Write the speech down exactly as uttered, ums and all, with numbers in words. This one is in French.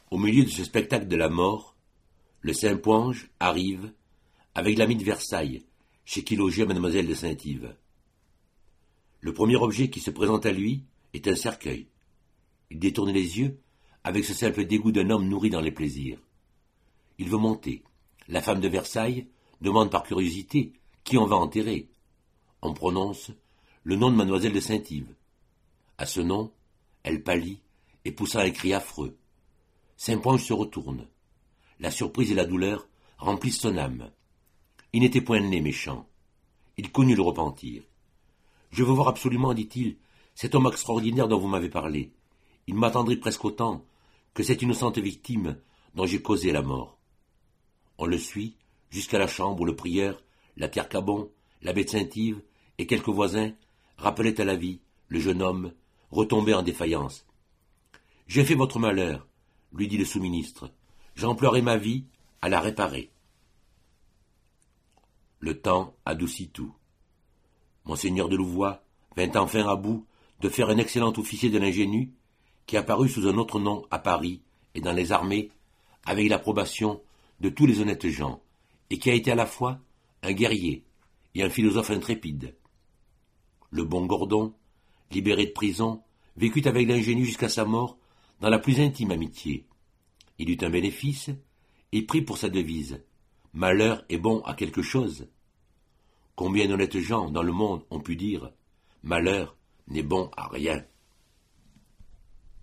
Au milieu de ce spectacle de la mort, le Saint-Ponge arrive avec l'ami de Versailles, chez qui logeait mademoiselle de Saint-Yves. Le premier objet qui se présente à lui est un cercueil. Il détourne les yeux avec ce simple dégoût d'un homme nourri dans les plaisirs. Il veut monter. La femme de Versailles demande par curiosité qui on va enterrer. On prononce le nom de mademoiselle de Saint-Yves. À ce nom, elle pâlit et poussa un cri affreux. Saint-Ponge se retourne. La surprise et la douleur remplissent son âme. Il n'était point né méchant. Il connut le repentir. « Je veux voir absolument, dit-il, cet homme extraordinaire dont vous m'avez parlé. Il m'attendrit presque autant que cette innocente victime dont j'ai causé la mort. » On le suit jusqu'à la chambre où le prieur, la Pierre Cabon, l'abbé de Saint-Yves et quelques voisins rappelaient à la vie le jeune homme retombé en défaillance. « J'ai fait votre malheur, lui dit le sous-ministre. J'emploierai ma vie à la réparer. » Le temps adoucit tout. Monseigneur de Louvois vint enfin à bout de faire un excellent officier de l'ingénu qui apparut sous un autre nom à Paris et dans les armées avec l'approbation de tous les honnêtes gens et qui a été à la fois un guerrier et un philosophe intrépide. Le bon Gordon, libéré de prison, vécut avec l'ingénu jusqu'à sa mort dans la plus intime amitié. Il eut un bénéfice et prit pour sa devise « Malheur est bon à quelque chose ». Combien d'honnêtes gens dans le monde ont pu dire « Malheur n'est bon à rien ».